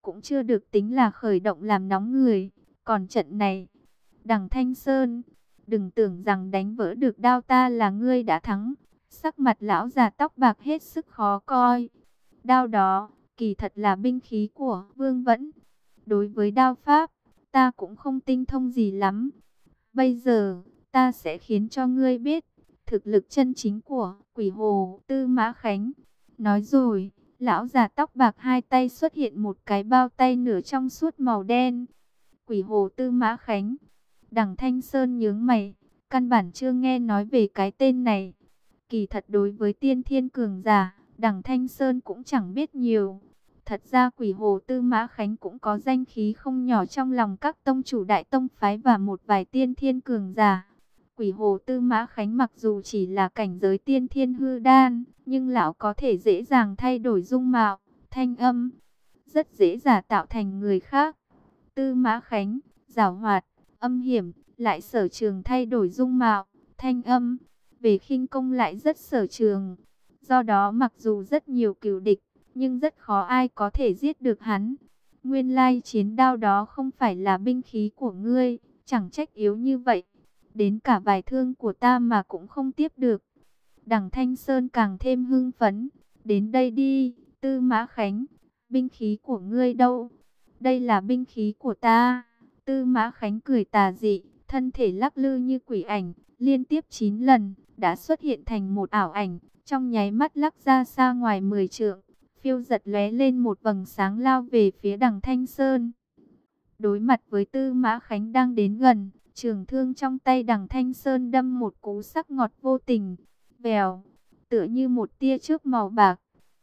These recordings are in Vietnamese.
cũng chưa được tính là khởi động làm nóng người. Còn trận này, Đằng Thanh Sơn, đừng tưởng rằng đánh vỡ được đao ta là ngươi đã thắng. Sắc mặt lão già tóc bạc hết sức khó coi. Đao đó, kỳ thật là binh khí của Vương Vẫn. Đối với đao pháp, ta cũng không tinh thông gì lắm. Bây giờ, ta sẽ khiến cho ngươi biết thực lực chân chính của Quỷ Hồ Tư Mã Khánh. Nói rồi, lão già tóc bạc hai tay xuất hiện một cái bao tay nửa trong suốt màu đen. Quỷ Hồ Tư Mã Khánh. Đằng Thanh Sơn nhướng mày, căn bản chưa nghe nói về cái tên này. Kỳ thật đối với tiên thiên cường giả, Đằng Thanh Sơn cũng chẳng biết nhiều. Thật ra Quỷ Hồ Tư Mã Khánh cũng có danh khí không nhỏ trong lòng các tông chủ đại tông phái và một vài tiên thiên cường giả. Quỷ Hồ Tư Mã Khánh mặc dù chỉ là cảnh giới tiên thiên hư đan, nhưng lão có thể dễ dàng thay đổi dung mạo, thanh âm, rất dễ giả tạo thành người khác. Tư Mã Khánh, giảo hoạt, âm hiểm, lại sở trường thay đổi dung mạo, thanh âm, về khinh công lại rất sở trường. Do đó mặc dù rất nhiều cừu địch, nhưng rất khó ai có thể giết được hắn. Nguyên lai chiến đao đó không phải là binh khí của ngươi, chẳng trách yếu như vậy. Đến cả vài thương của ta mà cũng không tiếp được. Đằng Thanh Sơn càng thêm hưng phấn. Đến đây đi, Tư Mã Khánh, binh khí của ngươi đâu? Đây là binh khí của ta. Tư Mã Khánh cười tà dị, thân thể lắc lư như quỷ ảnh, liên tiếp 9 lần, đã xuất hiện thành một ảo ảnh, trong nháy mắt lắc ra xa ngoài 10 trượng, phiêu giật lóe lên một vầng sáng lao về phía Đằng Thanh Sơn. Đối mặt với Tư Mã Khánh đang đến gần, trường thương trong tay Đằng Thanh Sơn đâm một cú sắc ngọt vô tình, vèo, tựa như một tia chớp màu bạc.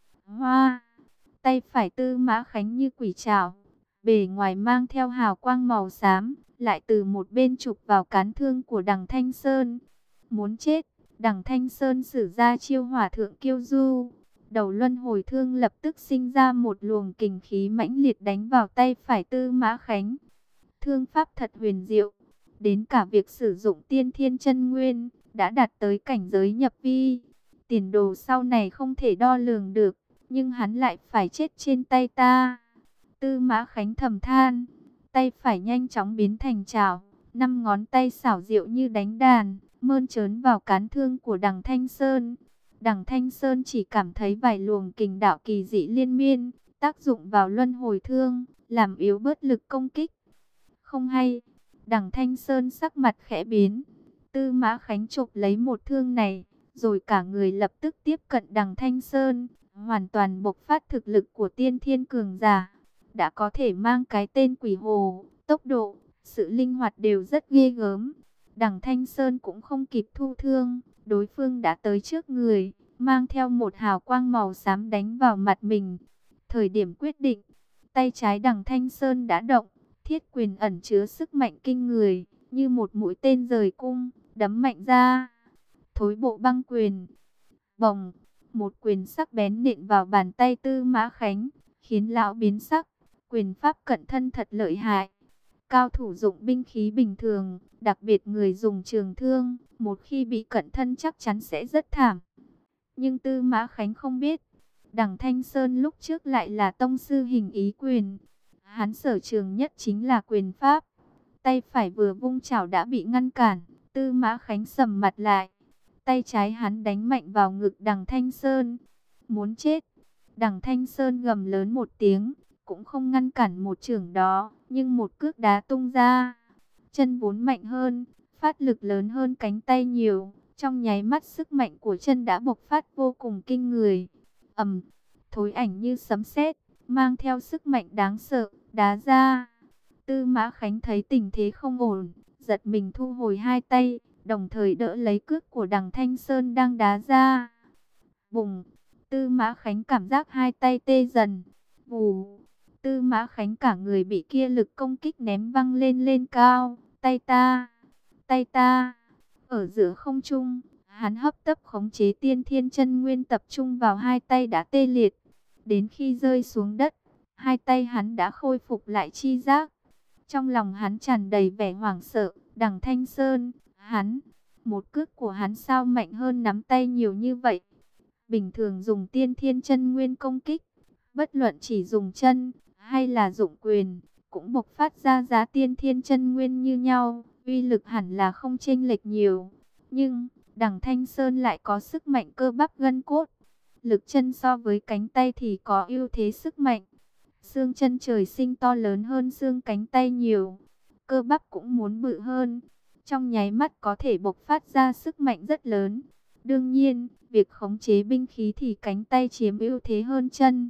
Hoa, tay phải Tư Mã Khánh như quỷ trảo, bề ngoài mang theo hào quang màu xám, lại từ một bên chụp vào cán thương của Đằng Thanh Sơn. Muốn chết, Đằng Thanh Sơn sử ra chiêu Hỏa Thượng Kiêu Du. Đầu luân hồi thương lập tức sinh ra một luồng kình khí mãnh liệt đánh vào tay phải Tư Mã Khánh. Thương pháp thật huyền diệu, đến cả việc sử dụng tiên thiên chân nguyên, đã đạt tới cảnh giới nhập vi. Tiền đồ sau này không thể đo lường được, nhưng hắn lại phải chết trên tay ta. Tư Mã Khánh thầm than, tay phải nhanh chóng biến thành chảo, 5 ngón tay xảo diệu như đánh đàn, mơn trớn vào cán thương của Đằng Thanh Sơn. Đằng Thanh Sơn chỉ cảm thấy vài luồng kình đạo kỳ dị liên miên, tác dụng vào luân hồi thương, làm yếu bớt lực công kích. Không hay, Đằng Thanh Sơn sắc mặt khẽ biến. Tư Mã Khánh chộp lấy một thương này, rồi cả người lập tức tiếp cận Đằng Thanh Sơn, hoàn toàn bộc phát thực lực của tiên thiên cường giả. Đã có thể mang cái tên Quỷ Hồ, tốc độ, sự linh hoạt đều rất ghê gớm. Đằng Thanh Sơn cũng không kịp thu thương, đối phương đã tới trước người, mang theo một hào quang màu xám đánh vào mặt mình. Thời điểm quyết định, tay trái Đằng Thanh Sơn đã động, thiết quyền ẩn chứa sức mạnh kinh người, như một mũi tên rời cung, đấm mạnh ra. Thối bộ băng quyền, bồng, một quyền sắc bén nện vào bàn tay Tư Mã Khánh, khiến lão biến sắc. Quyền pháp cận thân thật lợi hại. Cao thủ dụng binh khí bình thường, đặc biệt người dùng trường thương, một khi bị cận thân chắc chắn sẽ rất thảm. Nhưng Tư Mã Khánh không biết, Đằng Thanh Sơn lúc trước lại là tông sư hình ý quyền. Hắn sở trường nhất chính là quyền pháp. Tay phải vừa vung chảo đã bị ngăn cản, Tư Mã Khánh sầm mặt lại. Tay trái hắn đánh mạnh vào ngực Đằng Thanh Sơn. Muốn chết. Đằng Thanh Sơn gầm lớn một tiếng, cũng không ngăn cản một chưởng đó, nhưng một cước đá tung ra. Chân vốn mạnh hơn, phát lực lớn hơn cánh tay nhiều, trong nháy mắt sức mạnh của chân đã bộc phát vô cùng kinh người. Ầm, thối ảnh như sấm sét, mang theo sức mạnh đáng sợ, đá ra. Tư Mã Khánh thấy tình thế không ổn, giật mình thu hồi hai tay, đồng thời đỡ lấy cước của Đằng Thanh Sơn đang đá ra. Bùng, Tư Mã Khánh cảm giác hai tay tê dần. Vù, Tư Mã Khánh cả người bị kia lực công kích ném văng lên lên cao. Tay ta, ở giữa không trung, hắn hấp tấp khống chế tiên thiên chân nguyên tập trung vào hai tay đã tê liệt. Đến khi rơi xuống đất, hai tay hắn đã khôi phục lại chi giác. Trong lòng hắn tràn đầy vẻ hoảng sợ. Đằng Thanh Sơn, một cước của hắn sao mạnh hơn nắm tay nhiều như vậy? Bình thường dùng tiên thiên chân nguyên công kích, bất luận chỉ dùng chân hay là dụng quyền, cũng bộc phát ra giá tiên thiên chân nguyên như nhau, uy lực hẳn là không chênh lệch nhiều. Nhưng Đằng Thanh Sơn lại có sức mạnh cơ bắp gân cốt, lực chân so với cánh tay thì có ưu thế sức mạnh. Xương chân trời sinh to lớn hơn xương cánh tay nhiều, cơ bắp cũng muốn bự hơn, trong nháy mắt có thể bộc phát ra sức mạnh rất lớn. Đương nhiên, việc khống chế binh khí thì cánh tay chiếm ưu thế hơn chân.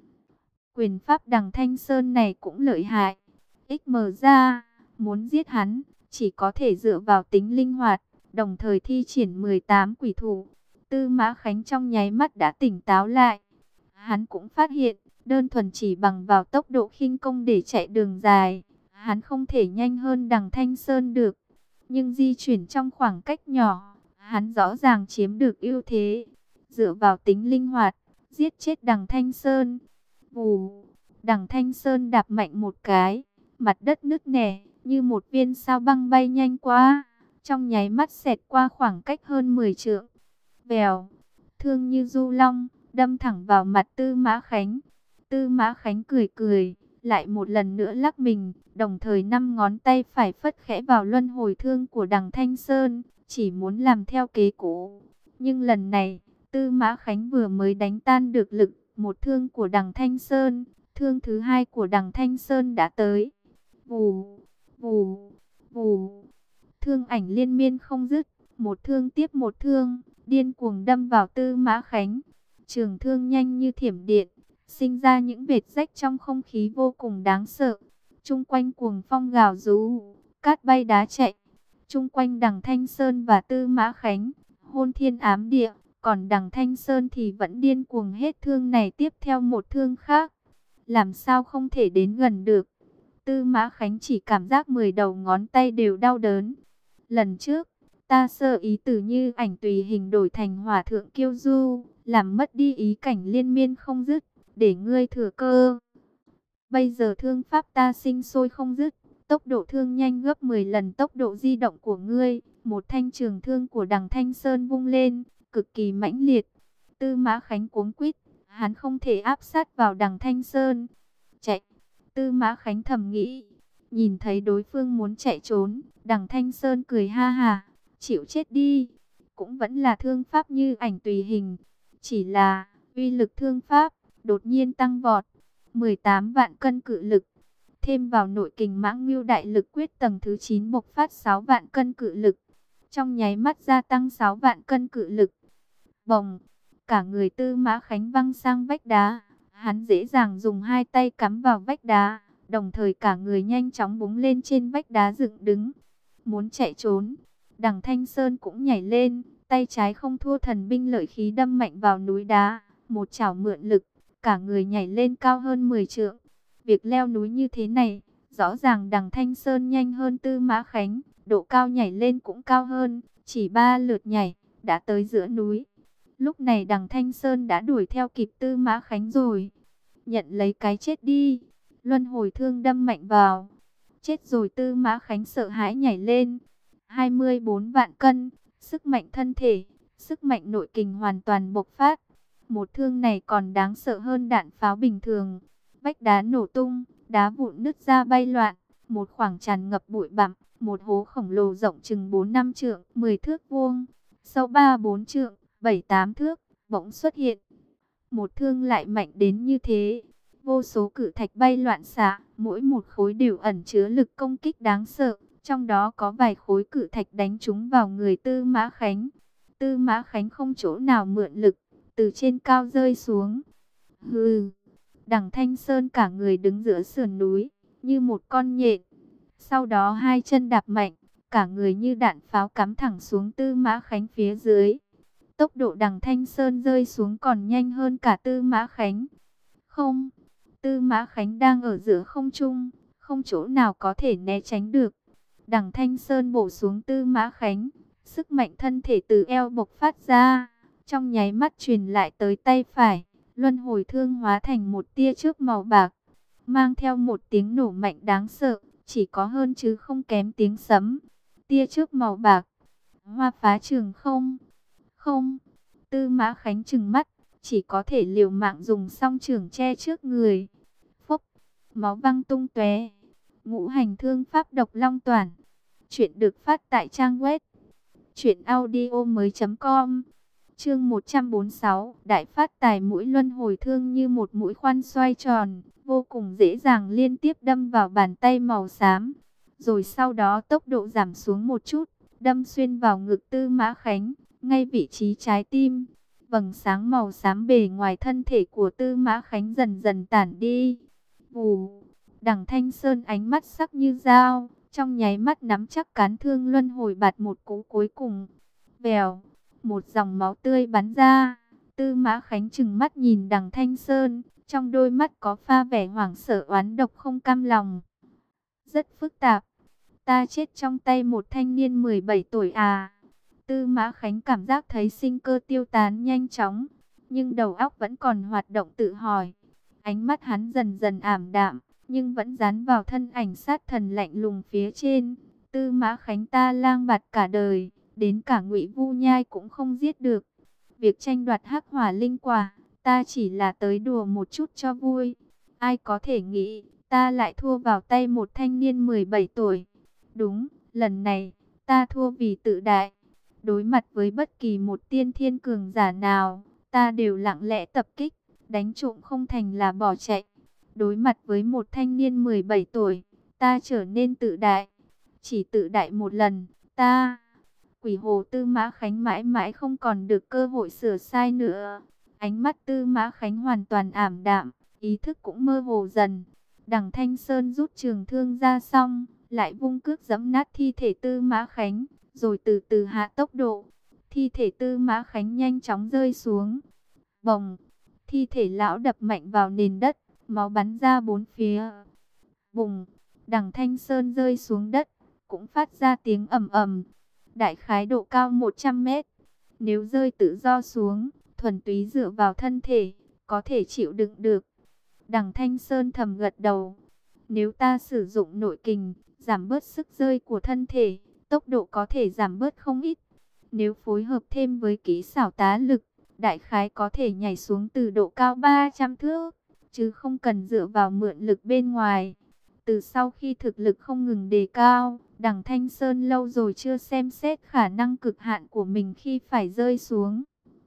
Quyền pháp Đằng Thanh Sơn này cũng lợi hại. XM ra, muốn giết hắn, chỉ có thể dựa vào tính linh hoạt, đồng thời thi triển 18 quỷ thủ. Tư Mã Khánh trong nháy mắt đã tỉnh táo lại. Hắn cũng phát hiện, đơn thuần chỉ bằng vào tốc độ khinh công để chạy đường dài, hắn không thể nhanh hơn Đằng Thanh Sơn được. Nhưng di chuyển trong khoảng cách nhỏ, hắn rõ ràng chiếm được ưu thế. Dựa vào tính linh hoạt, giết chết Đằng Thanh Sơn. Vù, Đằng Thanh Sơn đạp mạnh một cái, mặt đất nứt nẻ, như một viên sao băng bay nhanh quá, trong nháy mắt xẹt qua khoảng cách hơn 10 trượng. Vèo, thương như du long, đâm thẳng vào mặt Tư Mã Khánh. Tư Mã Khánh cười cười, lại một lần nữa lắc mình, đồng thời 5 ngón tay phải phất khẽ vào luân hồi thương của Đằng Thanh Sơn, chỉ muốn làm theo kế cũ. Nhưng lần này, Tư Mã Khánh vừa mới đánh tan được lực một thương của Đằng Thanh Sơn, thương thứ hai của Đằng Thanh Sơn đã tới. Vù, vù, vù, thương ảnh liên miên không dứt, một thương tiếp một thương, điên cuồng đâm vào Tư Mã Khánh. Trường thương nhanh như thiểm điện, sinh ra những vệt rách trong không khí vô cùng đáng sợ. Chung quanh cuồng phong gào rú, cát bay đá chạy. Chung quanh Đằng Thanh Sơn và Tư Mã Khánh, hôn thiên ám địa. Còn Đằng Thanh Sơn thì vẫn điên cuồng hết thương này tiếp theo một thương khác. Làm sao không thể đến gần được. Tư Mã Khánh chỉ cảm giác 10 đầu ngón tay đều đau đớn. Lần trước, ta sơ ý từ như ảnh tùy hình đổi thành hỏa thượng kiêu du, làm mất đi ý cảnh liên miên không dứt, để ngươi thừa cơ. Bây giờ thương pháp ta sinh sôi không dứt, tốc độ thương nhanh gấp 10 lần tốc độ di động của ngươi. Một thanh trường thương của Đằng Thanh Sơn vung lên, cực kỳ mãnh liệt. Tư Mã Khánh cuống quýt, hắn không thể áp sát vào Đằng Thanh Sơn. Chạy, Tư Mã Khánh thầm nghĩ. Nhìn thấy đối phương muốn chạy trốn, Đằng Thanh Sơn cười ha hà, chịu chết đi. Cũng vẫn là thương pháp như ảnh tùy hình, chỉ là uy lực thương pháp đột nhiên tăng vọt. 18 vạn cân cự lực, thêm vào nội kình Mãng Ngưu đại lực quyết tầng thứ 9 bộc phát 6 vạn cân cự lực. Trong nháy mắt gia tăng 6 vạn cân cự lực. Bồng, cả người Tư Mã Khánh văng sang vách đá. Hắn dễ dàng dùng hai tay cắm vào vách đá, đồng thời cả người nhanh chóng búng lên trên vách đá dựng đứng. Muốn chạy trốn, Đằng Thanh Sơn cũng nhảy lên, tay trái không thua thần binh lợi khí đâm mạnh vào núi đá, một chảo mượn lực, cả người nhảy lên cao hơn 10 trượng. Việc leo núi như thế này, rõ ràng Đằng Thanh Sơn nhanh hơn Tư Mã Khánh, độ cao nhảy lên cũng cao hơn, chỉ 3 lượt nhảy, đã tới giữa núi. Lúc này Đằng Thanh Sơn đã đuổi theo kịp Tư Mã Khánh rồi. Nhận lấy cái chết đi. Luân hồi thương đâm mạnh vào. Chết rồi. Tư Mã Khánh sợ hãi nhảy lên. 24 vạn cân, sức mạnh thân thể, sức mạnh nội kình hoàn toàn bộc phát. Một thương này còn đáng sợ hơn đạn pháo bình thường. Vách đá nổ tung, đá vụn nứt ra bay loạn, một khoảng tràn ngập bụi bặm, một hố khổng lồ rộng chừng 4-5 trượng, 10 thước vuông, sâu 3-4 trượng, 7-8 thước, bỗng xuất hiện. Một thương lại mạnh đến như thế. Vô số cự thạch bay loạn xạ, mỗi một khối đều ẩn chứa lực công kích đáng sợ. Trong đó có vài khối cự thạch đánh trúng vào người Tư Mã Khánh. Tư Mã Khánh không chỗ nào mượn lực, từ trên cao rơi xuống. Hừ, Đằng Thanh Sơn cả người đứng giữa sườn núi, như một con nhện. Sau đó hai chân đạp mạnh, cả người như đạn pháo cắm thẳng xuống Tư Mã Khánh phía dưới. Tốc độ Đằng Thanh Sơn rơi xuống còn nhanh hơn cả Tư Mã Khánh. Không, Tư Mã Khánh đang ở giữa không trung, không chỗ nào có thể né tránh được. Đằng Thanh Sơn bổ xuống Tư Mã Khánh, sức mạnh thân thể từ eo bộc phát ra, trong nháy mắt truyền lại tới tay phải. Luân hồi thương hóa thành một tia chớp màu bạc, mang theo một tiếng nổ mạnh đáng sợ, chỉ có hơn chứ không kém tiếng sấm. Tia chớp màu bạc, hoa phá trường không. Không, Tư Mã Khánh trừng mắt, chỉ có thể liều mạng dùng song chưởng che trước người. Phốc, máu văng tung tóe. Ngũ hành thương pháp độc long toản. Chuyện được phát tại trang web truyệnaudiomoi.com. Chương 146, đại phát tài mũi luân hồi thương như một mũi khoan xoay tròn, vô cùng dễ dàng liên tiếp đâm vào bàn tay màu xám, rồi sau đó tốc độ giảm xuống một chút, đâm xuyên vào ngực Tư Mã Khánh, ngay vị trí trái tim. Vầng sáng màu xám bề ngoài thân thể của Tư Mã Khánh dần dần tản đi. Vù, Đằng Thanh Sơn ánh mắt sắc như dao, trong nháy mắt nắm chắc cán thương luân hồi bạt một cú cuối cùng. Vèo, một dòng máu tươi bắn ra. Tư Mã Khánh trừng mắt nhìn Đằng Thanh Sơn, trong đôi mắt có pha vẻ hoảng sợ oán độc không cam lòng. Rất phức tạp. Ta chết trong tay một thanh niên 17 tuổi à? Tư Mã Khánh cảm giác thấy sinh cơ tiêu tán nhanh chóng, nhưng đầu óc vẫn còn hoạt động tự hỏi. Ánh mắt hắn dần dần ảm đạm, nhưng vẫn dán vào thân ảnh sát thần lạnh lùng phía trên. Tư Mã Khánh ta lang bạt cả đời, đến cả Ngụy Vu Nhai cũng không giết được. Việc tranh đoạt Hắc Hỏa Linh Quả, ta chỉ là tới đùa một chút cho vui. Ai có thể nghĩ, ta lại thua vào tay một thanh niên 17 tuổi. Đúng, lần này, ta thua vì tự đại. Đối mặt với bất kỳ một tiên thiên cường giả nào, ta đều lặng lẽ tập kích, đánh trộm không thành là bỏ chạy. Đối mặt với một thanh niên 17 tuổi, ta trở nên tự đại. Chỉ tự đại một lần, ta... Quỷ hồ Tư Mã Khánh mãi mãi không còn được cơ hội sửa sai nữa. Ánh mắt Tư Mã Khánh hoàn toàn ảm đạm, ý thức cũng mơ hồ dần. Đằng Thanh Sơn rút trường thương ra xong, lại vung cước giẫm nát thi thể Tư Mã Khánh, rồi từ từ hạ tốc độ. Thi thể Tư Mã Khánh nhanh chóng rơi xuống. Bồng, thi thể lão đập mạnh vào nền đất, máu bắn ra bốn phía. Bùng, Đằng Thanh Sơn rơi xuống đất, cũng phát ra tiếng ầm ầm. Đại khái độ cao 100 mét. Nếu rơi tự do xuống, thuần túy dựa vào thân thể, có thể chịu đựng được. Đằng Thanh Sơn thầm gật đầu. Nếu ta sử dụng nội kình, giảm bớt sức rơi của thân thể, tốc độ có thể giảm bớt không ít. Nếu phối hợp thêm với kỹ xảo tá lực, đại khái có thể nhảy xuống từ độ cao 300 thước, chứ không cần dựa vào mượn lực bên ngoài. Từ sau khi thực lực không ngừng đề cao, Đằng Thanh Sơn lâu rồi chưa xem xét khả năng cực hạn của mình khi phải rơi xuống.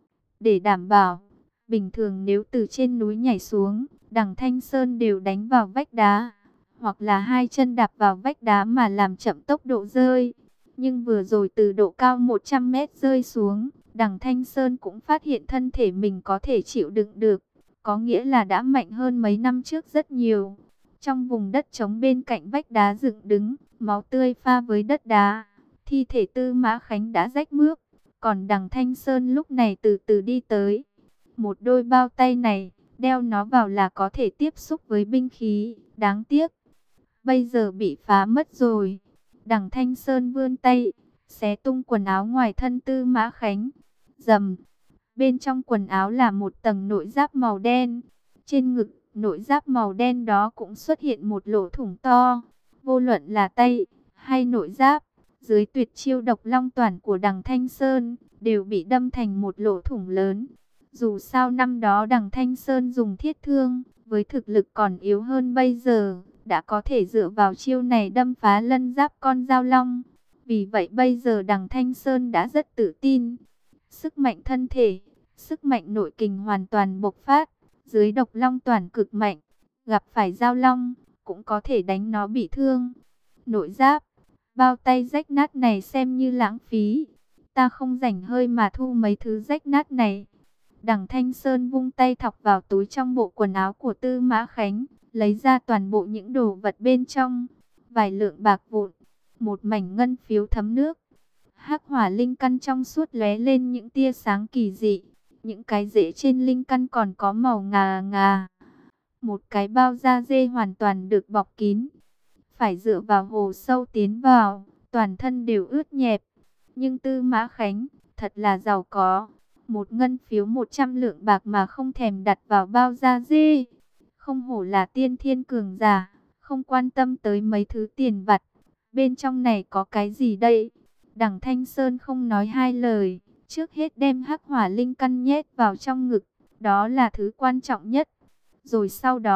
Để đảm bảo, bình thường nếu từ trên núi nhảy xuống, Đằng Thanh Sơn đều đánh vào vách đá, hoặc là hai chân đạp vào vách đá mà làm chậm tốc độ rơi. Nhưng vừa rồi từ độ cao 100 mét rơi xuống, Đằng Thanh Sơn cũng phát hiện thân thể mình có thể chịu đựng được, có nghĩa là đã mạnh hơn mấy năm trước rất nhiều. Trong vùng đất trống bên cạnh vách đá dựng đứng, máu tươi pha với đất đá, thi thể Tư Mã Khánh đã rách mướp, còn Đằng Thanh Sơn lúc này từ từ đi tới. Một đôi bao tay này, đeo nó vào là có thể tiếp xúc với binh khí, đáng tiếc, bây giờ bị phá mất rồi. Đằng Thanh Sơn vươn tay, xé tung quần áo ngoài thân Tư Mã Khánh. Rầm, bên trong quần áo là một tầng nội giáp màu đen, trên ngực nội giáp màu đen đó cũng xuất hiện một lỗ thủng to. Vô luận là tay hay nội giáp, dưới tuyệt chiêu độc long toản của Đằng Thanh Sơn, đều bị đâm thành một lỗ thủng lớn. Dù sao năm đó Đằng Thanh Sơn dùng thiết thương, với thực lực còn yếu hơn bây giờ, đã có thể dựa vào chiêu này đâm phá lân giáp con dao long. Vì vậy bây giờ Đằng Thanh Sơn đã rất tự tin. Sức mạnh thân thể, sức mạnh nội kình hoàn toàn bộc phát. Dưới độc long toản cực mạnh, gặp phải dao long, cũng có thể đánh nó bị thương. Nội giáp, bao tay rách nát này xem như lãng phí. Ta không rảnh hơi mà thu mấy thứ rách nát này. Đằng Thanh Sơn vung tay thọc vào túi trong bộ quần áo của Tư Mã Khánh, lấy ra toàn bộ những đồ vật bên trong. Vài lượng bạc vụn, một mảnh ngân phiếu thấm nước. Hắc hỏa linh căn trong suốt lóe lên những tia sáng kỳ dị. Những cái rễ trên linh căn còn có màu ngà ngà. Một cái bao da dê hoàn toàn được bọc kín. Phải dựa vào hồ sâu tiến vào, toàn thân đều ướt nhẹp. Nhưng Tư Mã Khánh, thật là giàu có. Một ngân phiếu 100 lượng bạc mà không thèm đặt vào bao da dê. Không hổ là tiên thiên cường giả, không quan tâm tới mấy thứ tiền vặt. Bên trong này có cái gì đây? Đằng Thanh Sơn không nói hai lời, trước hết đem hắc hỏa linh căn nhét vào trong ngực, đó là thứ quan trọng nhất. Rồi sau đó,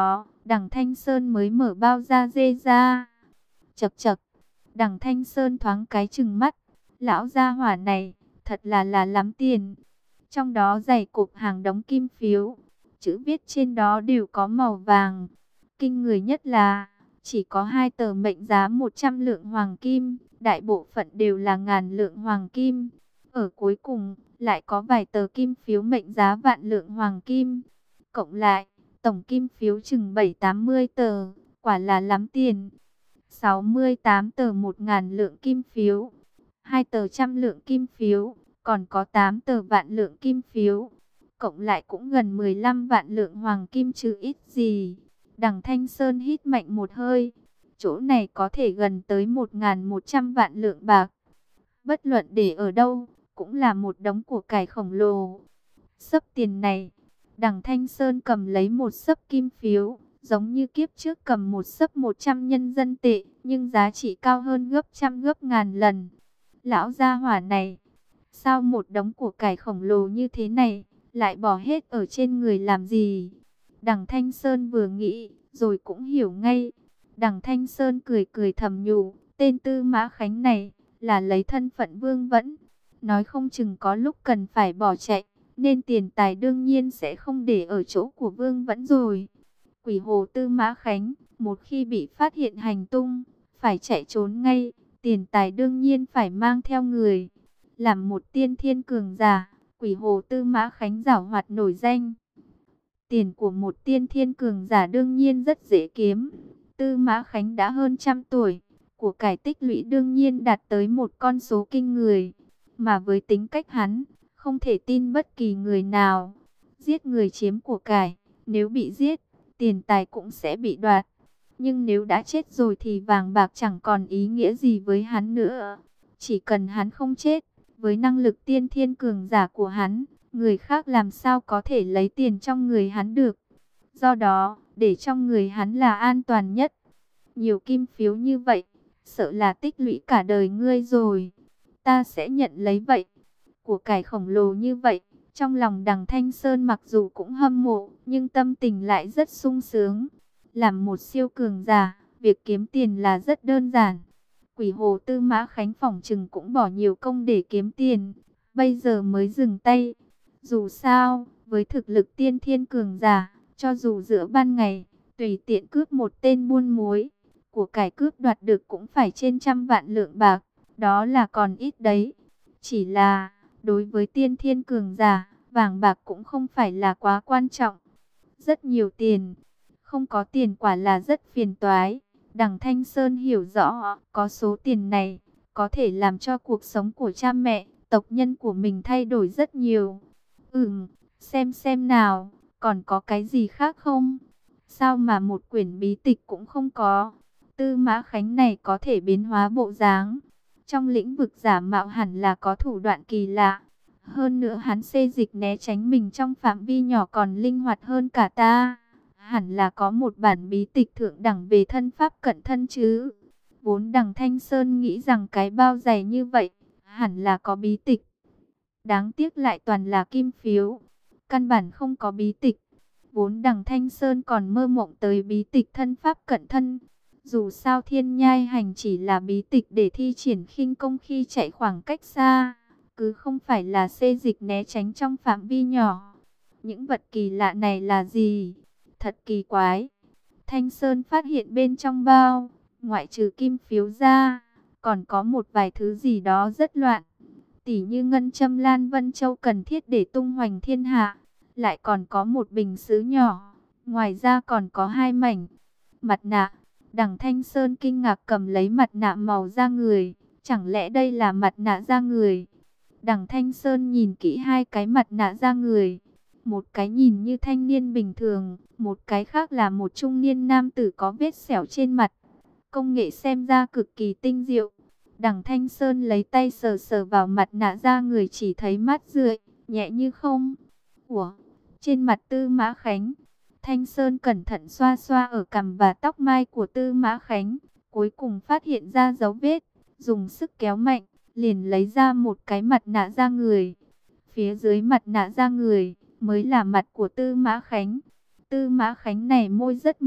Đằng Thanh Sơn mới mở bao da dê ra. Chậc chậc, Đằng Thanh Sơn thoáng cái trừng mắt. Lão gia hỏa này, thật là lắm tiền. Trong đó dày cộp hàng đống kim phiếu. Chữ viết trên đó đều có màu vàng. Kinh người nhất là, chỉ có 2 tờ mệnh giá 100 lượng hoàng kim. Đại bộ phận đều là ngàn lượng hoàng kim. Ở cuối cùng, lại có vài tờ kim phiếu mệnh giá vạn lượng hoàng kim. Cộng lại, tổng kim phiếu chừng 7-80 tờ, quả là lắm tiền. 68 tờ 1.000 lượng kim phiếu, 2 tờ trăm lượng kim phiếu, còn có 8 tờ vạn lượng kim phiếu. Cộng lại cũng gần 15 vạn lượng hoàng kim chứ ít gì. Đằng Thanh Sơn hít mạnh một hơi. Chỗ này có thể gần tới 1.100 vạn lượng bạc. Bất luận để ở đâu, cũng là một đống của cải khổng lồ. Xấp tiền này, Đằng Thanh Sơn cầm lấy một xấp kim phiếu, giống như kiếp trước cầm một xấp 100 nhân dân tệ, nhưng giá trị cao hơn gấp trăm gấp ngàn lần. Lão gia hỏa này, sao một đống của cải khổng lồ như thế này, lại bỏ hết ở trên người làm gì? Đằng Thanh Sơn vừa nghĩ, rồi cũng hiểu ngay. Đằng Thanh Sơn cười cười thầm nhủ, tên Tư Mã Khánh này, là lấy thân phận Vương Vẫn. Nói không chừng có lúc cần phải bỏ chạy, nên tiền tài đương nhiên sẽ không để ở chỗ của Vương Vẫn rồi. Quỷ hồ Tư Mã Khánh, một khi bị phát hiện hành tung, phải chạy trốn ngay, tiền tài đương nhiên phải mang theo người. Làm một tiên thiên cường giả, quỷ hồ Tư Mã Khánh giảo hoạt nổi danh. Tiền của một tiên thiên cường giả đương nhiên rất dễ kiếm. Tư Mã Khánh đã hơn 100 tuổi, của cải tích lũy đương nhiên đạt tới một con số kinh người. Mà với tính cách hắn, không thể tin bất kỳ người nào. Giết người chiếm của cải, nếu bị giết, tiền tài cũng sẽ bị đoạt. Nhưng nếu đã chết rồi thì vàng bạc chẳng còn ý nghĩa gì với hắn nữa. Chỉ cần hắn không chết, với năng lực tiên thiên cường giả của hắn, người khác làm sao có thể lấy tiền trong người hắn được. Do đó, để trong người hắn là an toàn nhất. Nhiều kim phiếu như vậy, sợ là tích lũy cả đời ngươi rồi. Ta sẽ nhận lấy vậy. Của cải khổng lồ như vậy, trong lòng Đằng Thanh Sơn mặc dù cũng hâm mộ, nhưng tâm tình lại rất sung sướng. Làm một siêu cường giả, việc kiếm tiền là rất đơn giản. Quỷ hồ Tư Mã Khánh phỏng chừng cũng bỏ nhiều công để kiếm tiền, bây giờ mới dừng tay. Dù sao, với thực lực tiên thiên cường giả, cho dù giữa ban ngày, tùy tiện cướp một tên buôn muối, của cải cướp đoạt được cũng phải trên 100 vạn lượng bạc, đó là còn ít đấy. Chỉ là, đối với tiên thiên cường giả, vàng bạc cũng không phải là quá quan trọng. Rất nhiều tiền, không có tiền quả là rất phiền toái. Đằng Thanh Sơn hiểu rõ, có số tiền này, có thể làm cho cuộc sống của cha mẹ, tộc nhân của mình thay đổi rất nhiều. Xem nào, còn có cái gì khác không? Sao mà một quyển bí tịch cũng không có? Tư Mã Khánh này có thể biến hóa bộ dáng. Trong lĩnh vực giả mạo hẳn là có thủ đoạn kỳ lạ. Hơn nữa hắn xê dịch né tránh mình trong phạm vi nhỏ còn linh hoạt hơn cả ta. Hẳn là có một bản bí tịch thượng đẳng về thân pháp cận thân chứ. Vốn Đằng Thanh Sơn nghĩ rằng cái bao dày như vậy, hẳn là có bí tịch. Đáng tiếc lại toàn là kim phiếu. Căn bản không có bí tịch. Vốn Đằng Thanh Sơn còn mơ mộng tới bí tịch thân pháp cận thân. Dù sao Thiên Nhai Hành chỉ là bí tịch để thi triển khinh công khi chạy khoảng cách xa, cứ không phải là xê dịch né tránh trong phạm vi nhỏ. Những vật kỳ lạ này là gì? Thật kỳ quái. Thanh Sơn phát hiện bên trong bao, ngoại trừ kim phiếu ra, còn có một vài thứ gì đó rất loạn. Tỉ như ngân châm Lan Vân Châu cần thiết để tung hoành thiên hạ. Lại còn có một bình sứ nhỏ. Ngoài ra còn có 2 mảnh mặt nạ. Đằng Thanh Sơn kinh ngạc cầm lấy mặt nạ màu da người. Chẳng lẽ đây là mặt nạ da người? Đằng Thanh Sơn nhìn kỹ 2 cái mặt nạ da người. Một cái nhìn như thanh niên bình thường, một cái khác là một trung niên nam tử có vết sẹo trên mặt. Công nghệ xem ra cực kỳ tinh diệu. Đằng Thanh Sơn lấy tay sờ sờ vào mặt nạ da người, chỉ thấy mát rượi, nhẹ như không. Ủa, trên mặt Tư Mã Khánh. Thanh Sơn cẩn thận xoa xoa ở cằm và tóc mai của Tư Mã Khánh, cuối cùng phát hiện ra dấu vết, dùng sức kéo mạnh, liền lấy ra một cái mặt nạ da người. Phía dưới mặt nạ da người mới là mặt của Tư Mã Khánh. Tư Mã Khánh này môi rất mỏng,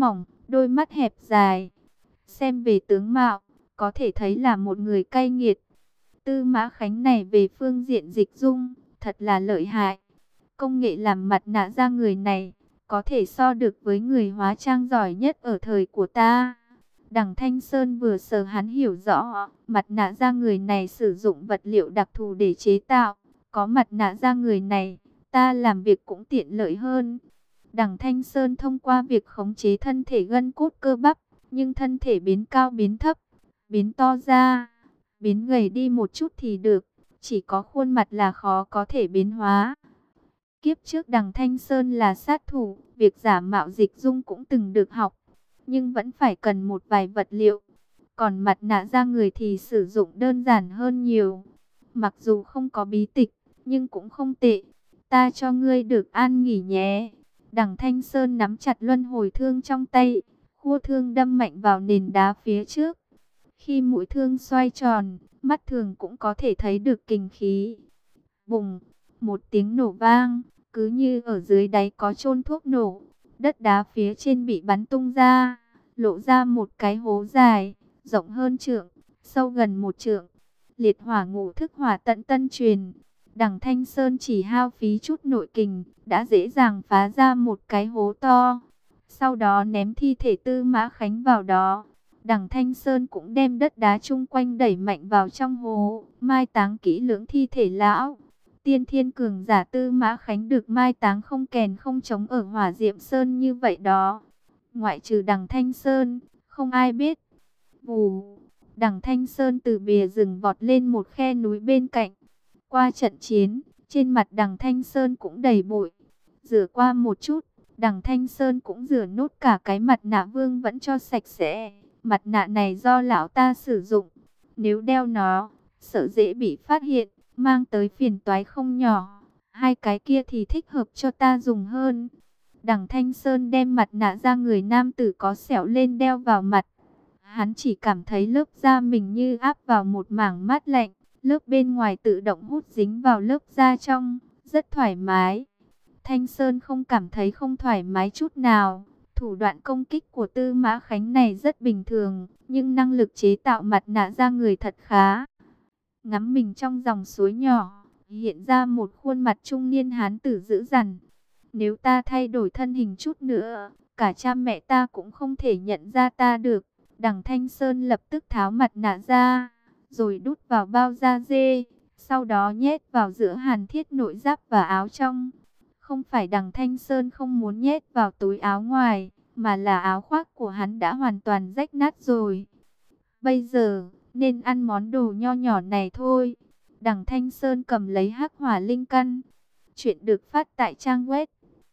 đôi mắt hẹp dài. Xem về tướng mạo, có thể thấy là một người cay nghiệt. Tư Mã Khánh này về phương diện dịch dung, thật là lợi hại. Công nghệ làm mặt nạ da người này, có thể so được với người hóa trang giỏi nhất ở thời của ta. Đằng Thanh Sơn vừa sờ hắn hiểu rõ, mặt nạ da người này sử dụng vật liệu đặc thù để chế tạo. Có mặt nạ da người này, ta làm việc cũng tiện lợi hơn. Đằng Thanh Sơn thông qua việc khống chế thân thể gân cốt cơ bắp, nhưng thân thể biến cao biến thấp, biến to ra, biến gầy đi một chút thì được, chỉ có khuôn mặt là khó có thể biến hóa. Kiếp trước Đằng Thanh Sơn là sát thủ, việc giả mạo dịch dung cũng từng được học, nhưng vẫn phải cần một vài vật liệu. Còn mặt nạ da người thì sử dụng đơn giản hơn nhiều. Mặc dù không có bí tịch, nhưng cũng không tệ. Ta cho ngươi được an nghỉ nhé. Đằng Thanh Sơn nắm chặt luân hồi thương trong tay, khua thương đâm mạnh vào nền đá phía trước. Khi mũi thương xoay tròn, mắt thường cũng có thể thấy được kình khí. Bùng, một tiếng nổ vang, cứ như ở dưới đáy có chôn thuốc nổ. Đất đá phía trên bị bắn tung ra, lộ ra một cái hố dài, rộng hơn trượng, sâu gần một trượng. Liệt hỏa ngũ thức hỏa tận tân truyền. Đằng Thanh Sơn chỉ hao phí chút nội kình, đã dễ dàng phá ra một cái hố to. Sau đó ném thi thể Tư Mã Khánh vào đó. Đằng Thanh Sơn cũng đem đất đá chung quanh đẩy mạnh vào trong hố, mai táng kỹ lưỡng thi thể lão. Tiên thiên cường giả Tư Mã Khánh được mai táng không kèn không trống ở Hỏa Diệm Sơn như vậy đó. Ngoại trừ Đằng Thanh Sơn, không ai biết. Vù, Đằng Thanh Sơn từ bìa rừng vọt lên một khe núi bên cạnh. Qua trận chiến, trên mặt Đằng Thanh Sơn cũng đầy bụi. Rửa qua một chút, Đằng Thanh Sơn cũng rửa nốt cả cái mặt nạ vương vẫn cho sạch sẽ. Mặt nạ này do lão ta sử dụng. Nếu đeo nó, sợ dễ bị phát hiện, mang tới phiền toái không nhỏ. Hai cái kia thì thích hợp cho ta dùng hơn. Đằng Thanh Sơn đem mặt nạ da người nam tử có sẹo lên đeo vào mặt. Hắn chỉ cảm thấy lớp da mình như áp vào một mảng mát lạnh. Lớp bên ngoài tự động hút dính vào lớp da trong, rất thoải mái. Thanh Sơn không cảm thấy không thoải mái chút nào. Thủ đoạn công kích của Tư Mã Khánh này rất bình thường, nhưng năng lực chế tạo mặt nạ da người thật khá. Ngắm mình trong dòng suối nhỏ, hiện ra một khuôn mặt trung niên hán tử dữ dằn. Nếu ta thay đổi thân hình chút nữa, cả cha mẹ ta cũng không thể nhận ra ta được. Đằng Thanh Sơn lập tức tháo mặt nạ ra, rồi đút vào bao da dê, sau đó nhét vào giữa hàn thiết nội giáp và áo trong. Không phải Đằng Thanh Sơn không muốn nhét vào túi áo ngoài, mà là áo khoác của hắn đã hoàn toàn rách nát rồi. Bây giờ, nên ăn món đồ nho nhỏ này thôi. Đằng Thanh Sơn cầm lấy hắc hỏa linh căn. Chuyện được phát tại trang web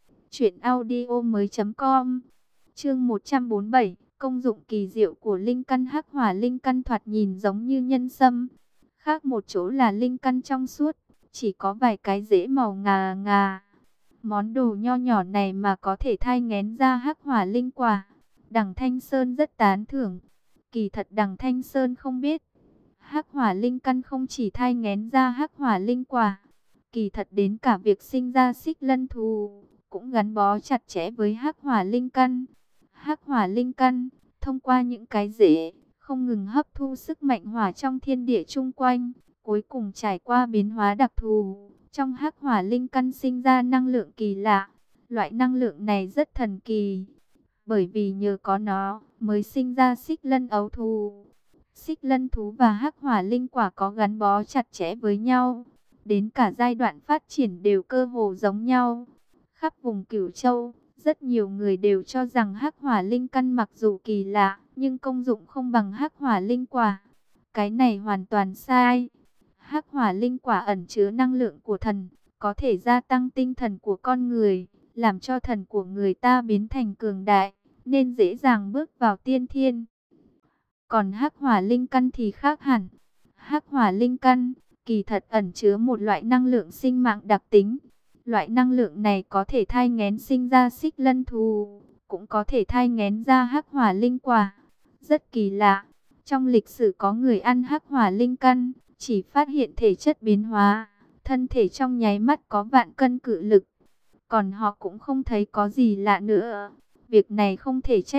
truyệnaudiomoi.com. Chương 147, công dụng kỳ diệu của linh căn. Hắc hỏa linh căn thoạt nhìn giống như nhân sâm, khác một chỗ là linh căn trong suốt, chỉ có vài cái rễ màu ngà ngà. Món đồ nho nhỏ này mà có thể thai nghén ra hắc hỏa linh quả, Đằng Thanh Sơn rất tán thưởng. Kỳ thật Đằng Thanh Sơn không biết, hắc hỏa linh căn không chỉ thai nghén ra hắc hỏa linh quả, kỳ thật đến cả việc sinh ra xích lân thú cũng gắn bó chặt chẽ với hắc hỏa linh căn. Hắc hỏa linh căn thông qua những cái rễ không ngừng hấp thu sức mạnh hỏa trong thiên địa chung quanh, cuối cùng trải qua biến hóa đặc thù, trong hắc hỏa linh căn sinh ra năng lượng kỳ lạ. Loại năng lượng này rất thần kỳ, bởi vì nhờ có nó mới sinh ra xích lân ấu thú. Xích lân thú và hắc hỏa linh quả có gắn bó chặt chẽ với nhau, đến cả giai đoạn phát triển đều cơ hồ giống nhau. Khắp vùng Cửu Châu, rất nhiều người đều cho rằng hắc hỏa linh căn mặc dù kỳ lạ, nhưng công dụng không bằng hắc hỏa linh quả. Cái này hoàn toàn sai. Hắc hỏa linh quả ẩn chứa năng lượng của thần, có thể gia tăng tinh thần của con người, làm cho thần của người ta biến thành cường đại, nên dễ dàng bước vào tiên thiên. Còn hắc hỏa linh căn thì khác hẳn. Hắc hỏa linh căn kỳ thật ẩn chứa một loại năng lượng sinh mạng đặc tính. Loại năng lượng này có thể thai nghén sinh ra xích lân thú, cũng có thể thai nghén ra hắc hỏa linh quả. Rất kỳ lạ, trong lịch sử có người ăn hắc hỏa linh căn, chỉ phát hiện thể chất biến hóa, thân thể trong nháy mắt có vạn cân cự lực. Còn họ cũng không thấy có gì lạ nữa. Việc này không thể trách,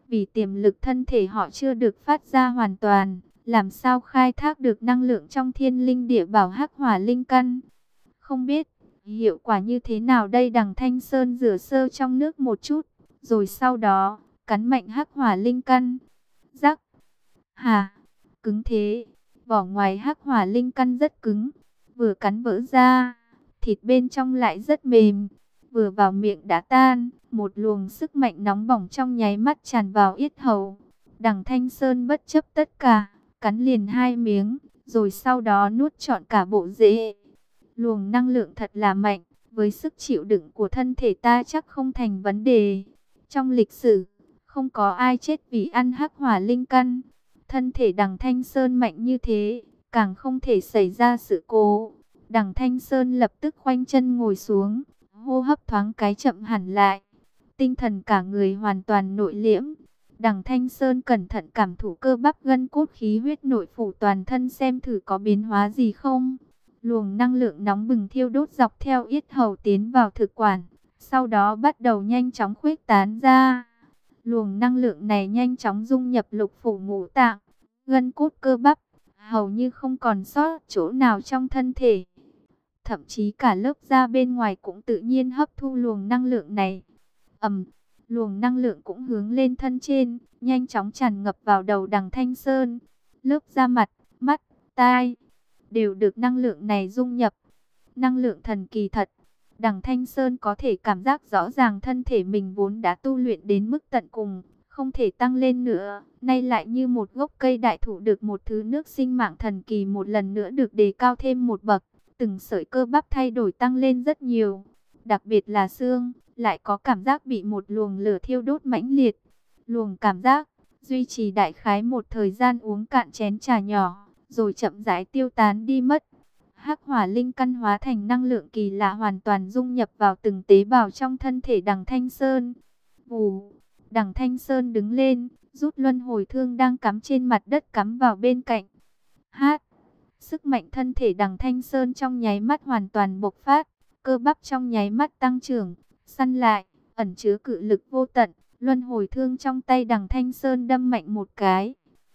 Vì tiềm lực thân thể họ chưa được phát ra hoàn toàn, làm sao khai thác được năng lượng trong thiên linh địa bảo hắc hỏa linh căn. Không biết hiệu quả như thế nào đây. Đằng Thanh Sơn rửa sơ trong nước một chút, rồi sau đó cắn mạnh hắc hỏa linh căn. Rắc. Hà, cứng thế. Vỏ ngoài hắc hỏa linh căn rất cứng, vừa cắn vỡ ra, thịt bên trong lại rất mềm, vừa vào miệng đã tan. Một luồng sức mạnh nóng bỏng trong nháy mắt tràn vào yết hầu. Đằng Thanh Sơn bất chấp tất cả, cắn liền 2 miếng, rồi sau đó nuốt trọn cả bộ rễ. Luồng năng lượng thật là mạnh, với sức chịu đựng của thân thể ta chắc không thành vấn đề. Trong lịch sử, không có ai chết vì ăn hắc hỏa linh căn. Thân thể đằng Thanh Sơn mạnh như thế, càng không thể xảy ra sự cố. Đằng Thanh Sơn lập tức khoanh chân ngồi xuống, hô hấp thoáng cái chậm hẳn lại. Tinh thần cả người hoàn toàn nội liễm. Đằng Thanh Sơn cẩn thận cảm thụ cơ bắp gân cốt khí huyết nội phủ toàn thân xem thử có biến hóa gì không. Luồng năng lượng nóng bừng thiêu đốt dọc theo yết hầu tiến vào thực quản, sau đó bắt đầu nhanh chóng khuếch tán ra. Luồng năng lượng này nhanh chóng dung nhập lục phủ ngũ tạng, gân cốt cơ bắp, hầu như không còn sót chỗ nào trong thân thể. Thậm chí cả lớp da bên ngoài cũng tự nhiên hấp thu luồng năng lượng này. Luồng năng lượng cũng hướng lên thân trên, nhanh chóng tràn ngập vào đầu đằng Thanh Sơn. Lớp da mặt, mắt, tai đều được năng lượng này dung nhập. Năng lượng thần kỳ thật. Đằng Thanh Sơn có thể cảm giác rõ ràng thân thể mình vốn đã tu luyện đến mức tận cùng, không thể tăng lên nữa. Nay lại như một gốc cây đại thụ được một thứ nước sinh mạng thần kỳ một lần nữa được đề cao thêm một bậc. Từng sợi cơ bắp thay đổi tăng lên rất nhiều. Đặc biệt là xương, lại có cảm giác bị một luồng lửa thiêu đốt mãnh liệt. Luồng cảm giác duy trì đại khái một thời gian uống cạn chén trà nhỏ, rồi chậm rãi tiêu tán đi mất. Hắc hỏa linh căn hóa thành năng lượng kỳ lạ hoàn toàn dung nhập vào từng tế bào trong thân thể đằng Thanh Sơn. Vù, đằng Thanh Sơn đứng lên, rút luân hồi thương đang cắm trên mặt đất cắm vào bên cạnh. Hát, sức mạnh thân thể đằng Thanh Sơn trong nháy mắt hoàn toàn bộc phát, cơ bắp trong nháy mắt tăng trưởng, săn lại, ẩn chứa cự lực vô tận. Luân hồi thương trong tay đằng Thanh Sơn đâm mạnh một cái.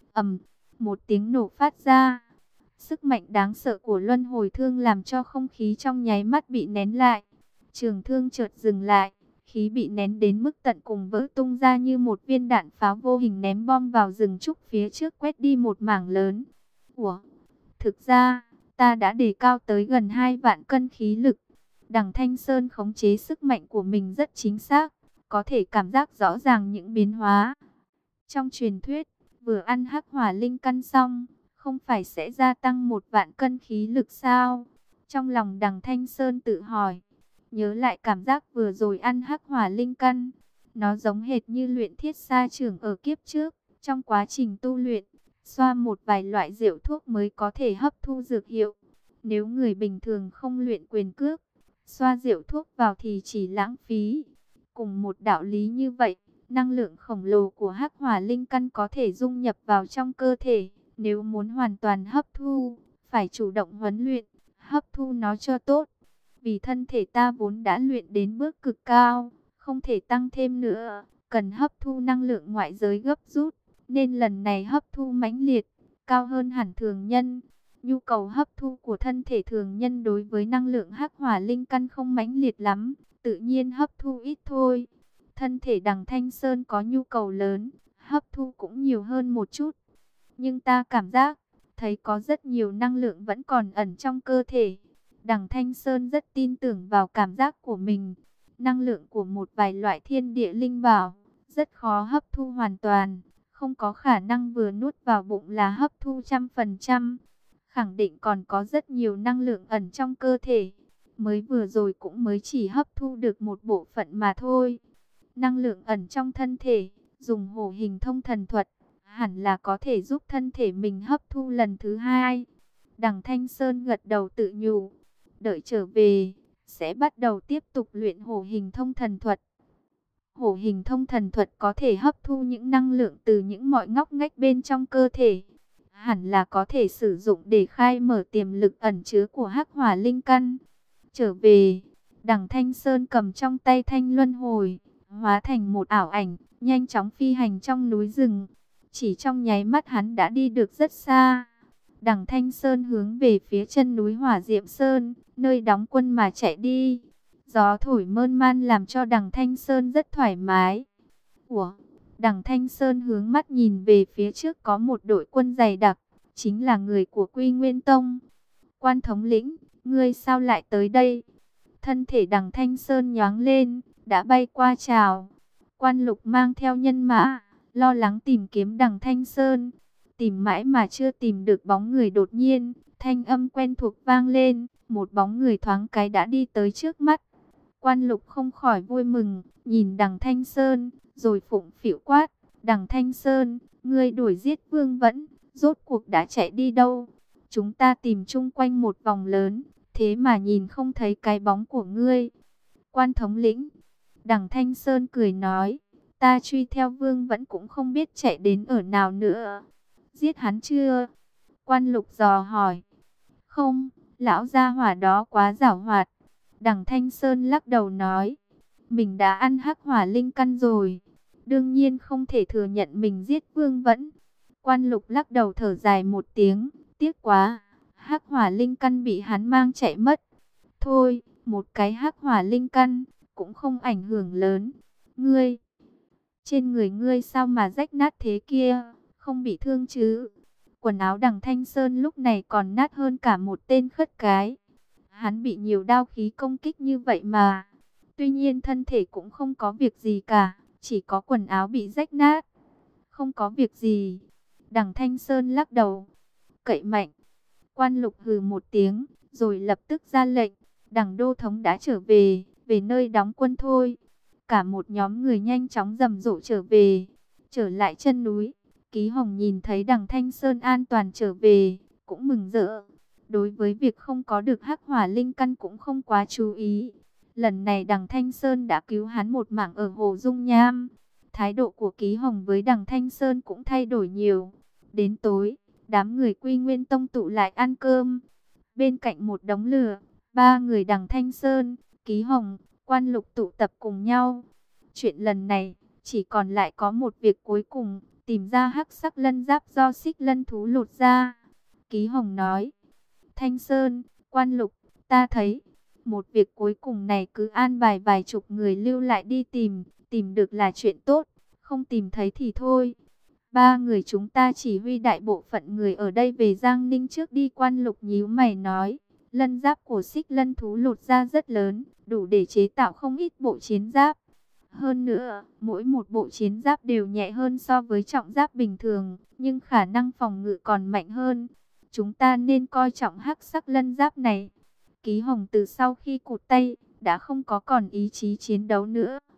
Một tiếng nổ phát ra. Sức mạnh đáng sợ của luân hồi thương làm cho không khí trong nháy mắt bị nén lại. Trường thương chợt dừng lại, khí bị nén đến mức tận cùng vỡ tung ra như một viên đạn pháo vô hình ném bom vào rừng trúc phía trước quét đi một mảng lớn. Ủa, thực ra, ta đã đề cao tới gần 2 vạn cân khí lực. Đằng Thanh Sơn khống chế sức mạnh của mình rất chính xác, có thể cảm giác rõ ràng những biến hóa. Trong truyền thuyết, vừa ăn hắc hỏa linh căn xong, không phải sẽ gia tăng 1 vạn cân khí lực sao? Trong lòng đằng Thanh Sơn tự hỏi, nhớ lại cảm giác vừa rồi ăn hắc hỏa linh căn. Nó giống hệt như luyện thiết sa trưởng ở kiếp trước. Trong quá trình tu luyện, xoa một vài loại rượu thuốc mới có thể hấp thu dược hiệu. Nếu người bình thường không luyện quyền cước, xoa rượu thuốc vào thì chỉ lãng phí. Cùng một đạo lý như vậy, năng lượng khổng lồ của hắc hỏa linh căn có thể dung nhập vào trong cơ thể. Nếu muốn hoàn toàn hấp thu, phải chủ động huấn luyện, hấp thu nó cho tốt. Vì thân thể ta vốn đã luyện đến bước cực cao, không thể tăng thêm nữa, cần hấp thu năng lượng ngoại giới gấp rút, nên lần này hấp thu mãnh liệt, cao hơn hẳn thường nhân. Nhu cầu hấp thu của thân thể thường nhân đối với năng lượng hắc hỏa linh căn không mãnh liệt lắm, tự nhiên hấp thu ít thôi. Thân thể đằng Thanh Sơn có nhu cầu lớn, hấp thu cũng nhiều hơn một chút. Nhưng ta cảm giác, thấy có rất nhiều năng lượng vẫn còn ẩn trong cơ thể. Đằng Thanh Sơn rất tin tưởng vào cảm giác của mình. Năng lượng của một vài loại thiên địa linh bảo, rất khó hấp thu hoàn toàn. Không có khả năng vừa nuốt vào bụng là hấp thu 100%. Khẳng định còn có rất nhiều năng lượng ẩn trong cơ thể. Mới vừa rồi cũng mới chỉ hấp thu được một bộ phận mà thôi. Năng lượng ẩn trong thân thể, dùng hổ hình thông thần thuật, hẳn là có thể giúp thân thể mình hấp thu lần thứ 2. Đằng Thanh Sơn gật đầu tự nhủ, đợi trở về, sẽ bắt đầu tiếp tục luyện hổ hình thông thần thuật. Hổ hình thông thần thuật có thể hấp thu những năng lượng từ những mọi ngóc ngách bên trong cơ thể. Hẳn là có thể sử dụng để khai mở tiềm lực ẩn chứa của hắc hỏa linh căn. Trở về, đằng Thanh Sơn cầm trong tay thanh luân hồi, hóa thành một ảo ảnh, nhanh chóng phi hành trong núi rừng. Chỉ trong nháy mắt hắn đã đi được rất xa. Đằng Thanh Sơn hướng về phía chân núi Hỏa Diệm Sơn, nơi đóng quân mà chạy đi. Gió thổi mơn man làm cho Đằng Thanh Sơn rất thoải mái. Ủa? Đằng Thanh Sơn hướng mắt nhìn về phía trước, có một đội quân dày đặc, chính là người của Quy Nguyên Tông. Quan thống lĩnh, ngươi sao lại tới đây? Thân thể Đằng Thanh Sơn nhoáng lên, đã bay qua chào. Quan Lục mang theo nhân mã, lo lắng tìm kiếm Đằng Thanh Sơn. Tìm mãi mà chưa tìm được bóng người, đột nhiên, thanh âm quen thuộc vang lên, một bóng người thoáng cái đã đi tới trước mắt. Quan Lục không khỏi vui mừng, nhìn Đằng Thanh Sơn, rồi phụng phịu quát, Đằng Thanh Sơn, ngươi đuổi giết Vương Vẫn, rốt cuộc đã chạy đi đâu? Chúng ta tìm chung quanh một vòng lớn, thế mà nhìn không thấy cái bóng của ngươi. Quan thống lĩnh, Đằng Thanh Sơn cười nói, ta truy theo Vương Vẫn cũng không biết chạy đến ở nào nữa. Giết hắn chưa? Quan Lục dò hỏi. Không, lão gia hỏa đó quá giảo hoạt. Đằng Thanh Sơn lắc đầu nói, mình đã ăn hắc hỏa linh căn rồi, đương nhiên không thể thừa nhận mình giết Vương Vẫn. Quan Lục lắc đầu thở dài một tiếng, tiếc quá, hắc hỏa linh căn bị hắn mang chạy mất. Thôi, một cái hắc hỏa linh căn cũng không ảnh hưởng lớn. Ngươi, trên người ngươi sao mà rách nát thế kia, không bị thương chứ? Quần áo Đằng Thanh Sơn lúc này còn nát hơn cả một tên khất cái. Hắn bị nhiều đao khí công kích như vậy mà. Tuy nhiên thân thể cũng không có việc gì cả, chỉ có quần áo bị rách nát. Không có việc gì. Đằng Thanh Sơn lắc đầu. Cậy mạnh. Quan Lục hừ một tiếng, rồi lập tức ra lệnh. Đằng đô thống đã trở về, về nơi đóng quân thôi. Cả một nhóm người nhanh chóng rầm rộ trở về. Trở lại chân núi, Ký Hồng nhìn thấy Đằng Thanh Sơn an toàn trở về, cũng mừng rỡ. Đối với việc không có được hắc hỏa linh căn cũng không quá chú ý. Lần này Đằng Thanh Sơn đã cứu hắn một mạng ở Hồ Dung Nham. Thái độ của Ký Hồng với Đằng Thanh Sơn cũng thay đổi nhiều. Đến tối, đám người Quy Nguyên Tông tụ lại ăn cơm. Bên cạnh một đống lửa, ba người Đằng Thanh Sơn, Ký Hồng, Quan Lục tụ tập cùng nhau. Chuyện lần này, chỉ còn lại có một việc cuối cùng, tìm ra hắc sắc lân giáp do xích lân thú lột ra. Ký Hồng nói, Thanh Sơn, Quan Lục, ta thấy, một việc cuối cùng này cứ an bài vài chục người lưu lại đi tìm được là chuyện tốt, không tìm thấy thì thôi. Ba người chúng ta chỉ huy đại bộ phận người ở đây về Giang Ninh trước đi. Quan Lục nhíu mày nói, lân giáp của xích lân thú lột ra rất lớn, đủ để chế tạo không ít bộ chiến giáp. Hơn nữa, mỗi một bộ chiến giáp đều nhẹ hơn so với trọng giáp bình thường, nhưng khả năng phòng ngự còn mạnh hơn. Chúng ta nên coi trọng hắc sắc lân giáp này. Ký Hồng từ sau khi cụt tay, đã không có còn ý chí chiến đấu nữa.